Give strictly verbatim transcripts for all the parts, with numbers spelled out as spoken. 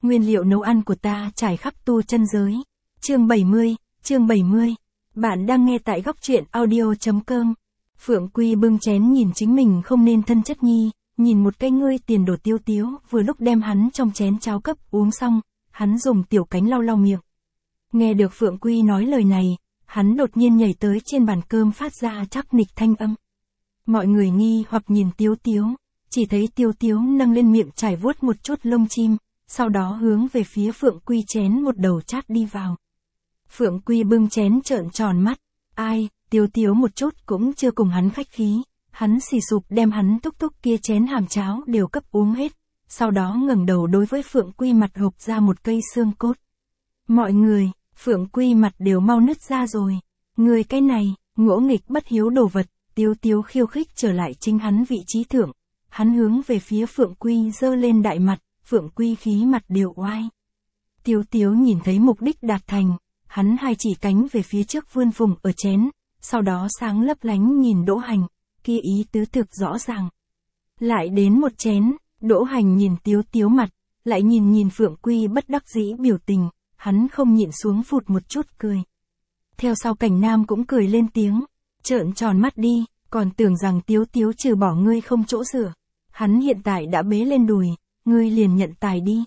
Nguyên liệu nấu ăn của ta trải khắp tu chân giới. Chương bảy mươi, chương bảy mươi. Bạn đang nghe tại góc truyện audio.com. Phượng Quy bưng chén nhìn chính mình không nên thân chất nhi, nhìn một cái ngươi tiền đồ Tiêu Tiếu vừa lúc đem hắn trong chén cháo cấp uống xong, hắn dùng tiểu cánh lau lau miệng. Nghe được Phượng Quy nói lời này, hắn đột nhiên nhảy tới trên bàn cơm phát ra chắc nịch thanh âm. Mọi người nghi hoặc nhìn Tiếu Tiếu, chỉ thấy Tiêu Tiếu nâng lên miệng trải vuốt một chút lông chim, sau đó hướng về phía Phượng Quy chén một đầu chát đi vào. Phượng Quy bưng chén trợn tròn mắt, ai, Tiêu Tiếu một chút cũng chưa cùng hắn khách khí, hắn xì sụp đem hắn túc túc kia chén hàm cháo đều cấp uống hết, sau đó ngẩng đầu đối với Phượng Quy mặt hộc ra một cây xương cốt. Mọi người, Phượng Quy mặt đều mau nứt ra rồi, người cái này, ngỗ nghịch bất hiếu đồ vật, Tiêu Tiếu khiêu khích trở lại chính hắn vị trí thượng, hắn hướng về phía Phượng Quy giơ lên đại mặt, Phượng Quy khí mặt đều oai. Tiêu Tiếu nhìn thấy mục đích đạt thành, hắn hai chỉ cánh về phía trước vươn vùng ở chén, sau đó sáng lấp lánh nhìn Đỗ Hành, kia ý tứ thực rõ ràng. Lại đến một chén, Đỗ Hành nhìn Tiếu Tiếu mặt, lại nhìn nhìn Phượng Quy bất đắc dĩ biểu tình, hắn không nhịn xuống phụt một chút cười. Theo sau Cảnh Nam cũng cười lên tiếng, trợn tròn mắt đi, còn tưởng rằng Tiếu Tiếu trừ bỏ ngươi không chỗ sửa. Hắn hiện tại đã bế lên đùi, ngươi liền nhận tài đi.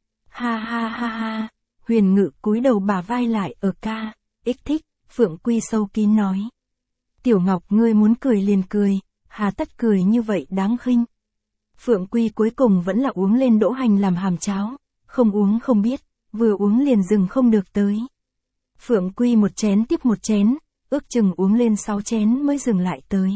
Ha ha ha ha, Huyền Ngự cúi đầu bả vai lại ở ca, ích thích, Phượng Quy sâu kín nói. Tiểu Ngọc ngươi muốn cười liền cười, hà tất cười như vậy đáng khinh. Phượng Quy cuối cùng vẫn là uống lên Đỗ Hành làm hàm cháo, không uống không biết, vừa uống liền dừng không được tới. Phượng Quy một chén tiếp một chén, ước chừng uống lên sáu chén mới dừng lại tới.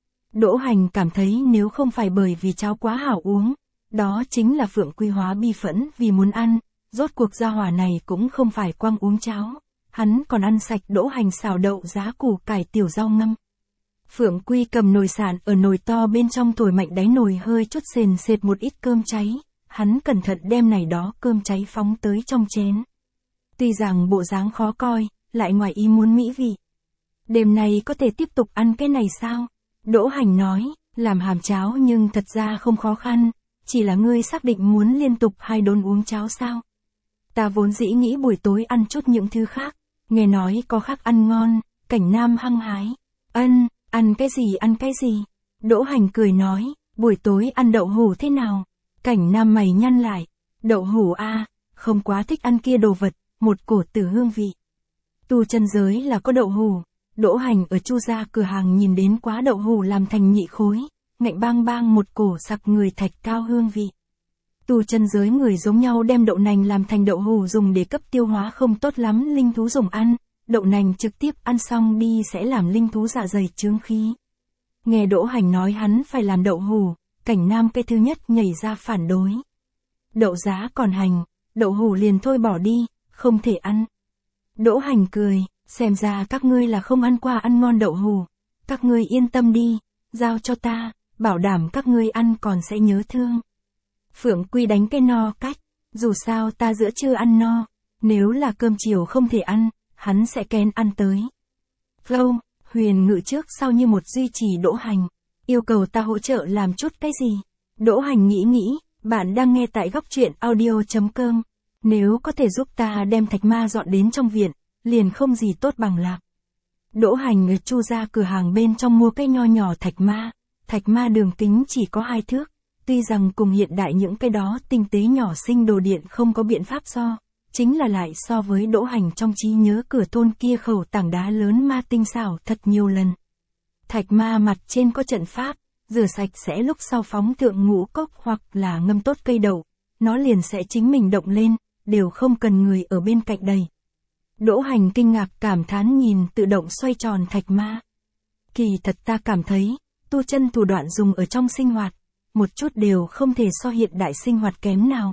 Đỗ Hành cảm thấy nếu không phải bởi vì cháo quá hảo uống, đó chính là Phượng Quy hóa bi phẫn vì muốn ăn, rốt cuộc gia hỏa này cũng không phải quăng uống cháo, hắn còn ăn sạch Đỗ Hành xào đậu giá củ cải tiểu rau ngâm. Phượng Quy cầm nồi sạn ở nồi to bên trong thổi mạnh đáy nồi hơi chút sền sệt một ít cơm cháy, hắn cẩn thận đem này đó cơm cháy phóng tới trong chén. Tuy rằng bộ dáng khó coi, lại ngoài ý muốn mỹ vị. Đêm nay có thể tiếp tục ăn cái này sao? Đỗ Hành nói, làm hàm cháo nhưng thật ra không khó khăn, chỉ là ngươi xác định muốn liên tục hai đốn uống cháo sao? Ta vốn dĩ nghĩ buổi tối ăn chút những thứ khác, nghe nói có khác ăn ngon, Cảnh Nam hăng hái. Ân, ăn cái gì ăn cái gì? Đỗ Hành cười nói, buổi tối ăn đậu hủ thế nào? Cảnh Nam mày nhăn lại, đậu hủ a, không quá thích ăn kia đồ vật, một cổ tử hương vị. Tu chân giới là có đậu hủ. Đỗ Hành ở Chu gia cửa hàng nhìn đến quá đậu hủ làm thành nhị khối, ngạnh bang bang một cổ sặc người thạch cao hương vị. Tu chân giới người giống nhau đem đậu nành làm thành đậu hủ dùng để cấp tiêu hóa không tốt lắm linh thú dùng ăn, đậu nành trực tiếp ăn xong đi sẽ làm linh thú dạ dày chướng khí. Nghe Đỗ Hành nói hắn phải làm đậu hủ, Cảnh Nam cái thứ nhất nhảy ra phản đối. Đậu giá còn hành, đậu hủ liền thôi bỏ đi, không thể ăn. Đỗ Hành cười. Xem ra các ngươi là không ăn qua ăn ngon đậu hủ, các ngươi yên tâm đi, giao cho ta, bảo đảm các ngươi ăn còn sẽ nhớ thương. Phượng Quy đánh cái no cách, dù sao ta giữa trưa ăn no, nếu là cơm chiều không thể ăn, hắn sẽ kén ăn tới. Flow, Huyền Ngự trước sau như một duy trì Đỗ Hành, yêu cầu ta hỗ trợ làm chút cái gì. Đỗ Hành nghĩ nghĩ, bạn đang nghe tại góc truyện audio.com, nếu có thể giúp ta đem thạch ma dọn đến trong viện, liền không gì tốt bằng lạc. Đỗ Hành ở Chu gia cửa hàng bên trong mua cái nho nhỏ thạch ma, thạch ma đường kính chỉ có hai thước, tuy rằng cùng hiện đại những cái đó tinh tế nhỏ xinh đồ điện không có biện pháp so, chính là lại so với Đỗ Hành trong trí nhớ cửa thôn kia khẩu tảng đá lớn ma tinh xảo thật nhiều lần. Thạch ma mặt trên có trận pháp, rửa sạch sẽ lúc sau phóng thượng ngũ cốc hoặc là ngâm tốt cây đậu, nó liền sẽ chính mình động lên, đều không cần người ở bên cạnh đầy. Đỗ Hành kinh ngạc cảm thán nhìn tự động xoay tròn thạch ma. Kỳ thật ta cảm thấy, tu chân thủ đoạn dùng ở trong sinh hoạt, một chút đều không thể so hiện đại sinh hoạt kém nào.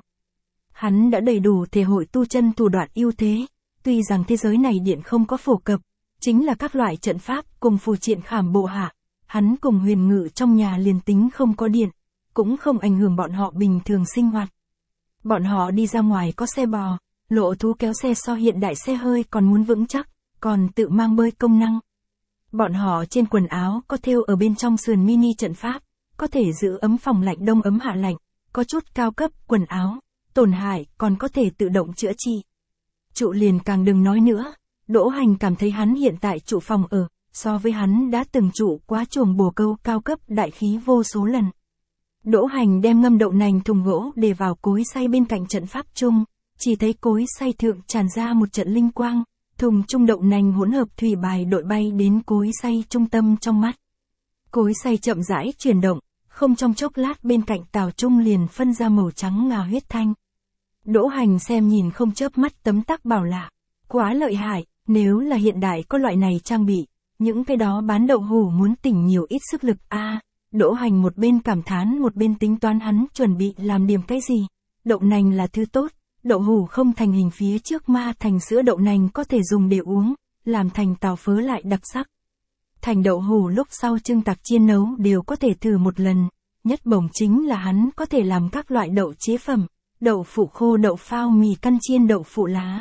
Hắn đã đầy đủ thể hội tu chân thủ đoạn ưu thế, tuy rằng thế giới này điện không có phổ cập, chính là các loại trận pháp cùng phù triện khảm bộ hạ, hắn cùng Huyền Ngự trong nhà liền tính không có điện, cũng không ảnh hưởng bọn họ bình thường sinh hoạt. Bọn họ đi ra ngoài có xe bò, lộ thú kéo xe so hiện đại xe hơi còn muốn vững chắc, còn tự mang bơi công năng. Bọn họ trên quần áo có thêu ở bên trong sườn mini trận pháp, có thể giữ ấm phòng lạnh đông ấm hạ lạnh, có chút cao cấp quần áo, tổn hại còn có thể tự động chữa trị. Trụ liền càng đừng nói nữa, Đỗ Hành cảm thấy hắn hiện tại trụ phòng ở, so với hắn đã từng trụ quá chuồng bồ câu cao cấp đại khí vô số lần. Đỗ Hành đem ngâm đậu nành thùng gỗ để vào cối xay bên cạnh trận pháp chung, chỉ thấy cối xay thượng tràn ra một trận linh quang, thùng chung đậu nành hỗn hợp thủy bài đội bay đến cối xay trung tâm trong mắt. Cối xay chậm rãi chuyển động, không trong chốc lát bên cạnh tàu chung liền phân ra màu trắng ngà huyết thanh. Đỗ Hành xem nhìn không chớp mắt tấm tắc bảo lạ, quá lợi hại, nếu là hiện đại có loại này trang bị, những cái đó bán đậu hủ muốn tỉnh nhiều ít sức lực a. À, Đỗ Hành một bên cảm thán một bên tính toán hắn chuẩn bị làm điểm cái gì. Đậu nành là thứ tốt, đậu hủ không thành hình phía trước ma thành sữa đậu nành có thể dùng để uống, làm thành tàu phớ lại đặc sắc. Thành đậu hủ lúc sau trưng tặc chiên nấu đều có thể thử một lần, nhất bổng chính là hắn có thể làm các loại đậu chế phẩm, đậu phụ khô, đậu phao, mì căn chiên, đậu phụ lá.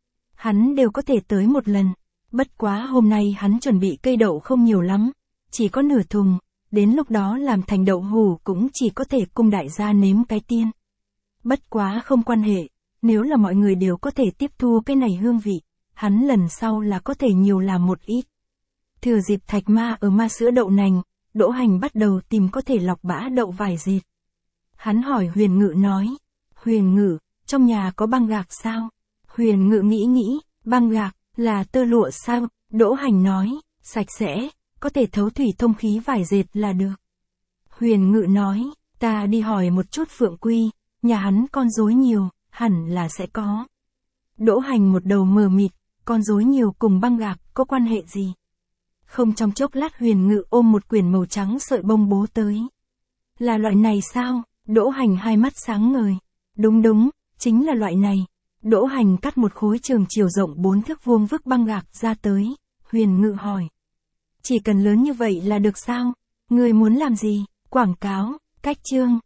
Hắn đều có thể tới một lần, bất quá hôm nay hắn chuẩn bị cây đậu không nhiều lắm, chỉ có nửa thùng, đến lúc đó làm thành đậu hủ cũng chỉ có thể cung đại gia nếm cái tiên. Bất quá không quan hệ, nếu là mọi người đều có thể tiếp thu cái này hương vị, hắn lần sau là có thể nhiều làm một ít. Thừa dịp thạch ma ở ma sữa đậu nành, Đỗ Hành bắt đầu tìm có thể lọc bã đậu vải dệt. Hắn hỏi Huyền Ngự nói, Huyền Ngự, trong nhà có băng gạc sao? Huyền Ngự nghĩ nghĩ, băng gạc, là tơ lụa sao? Đỗ Hành nói, sạch sẽ, có thể thấu thủy thông khí vải dệt là được. Huyền Ngự nói, ta đi hỏi một chút Phượng Quy, nhà hắn con rối nhiều, hẳn là sẽ có. Đỗ Hành một đầu mờ mịt, con rối nhiều cùng băng gạc có quan hệ gì? Không trong chốc lát Huyền Ngự ôm một quyển màu trắng sợi bông bố tới. Là loại này sao? Đỗ Hành hai mắt sáng ngời. Đúng đúng, chính là loại này. Đỗ Hành cắt một khối trường chiều rộng bốn thước vuông vức băng gạc ra tới. Huyền Ngự hỏi. Chỉ cần lớn như vậy là được sao? Người muốn làm gì? Quảng cáo, cách chương.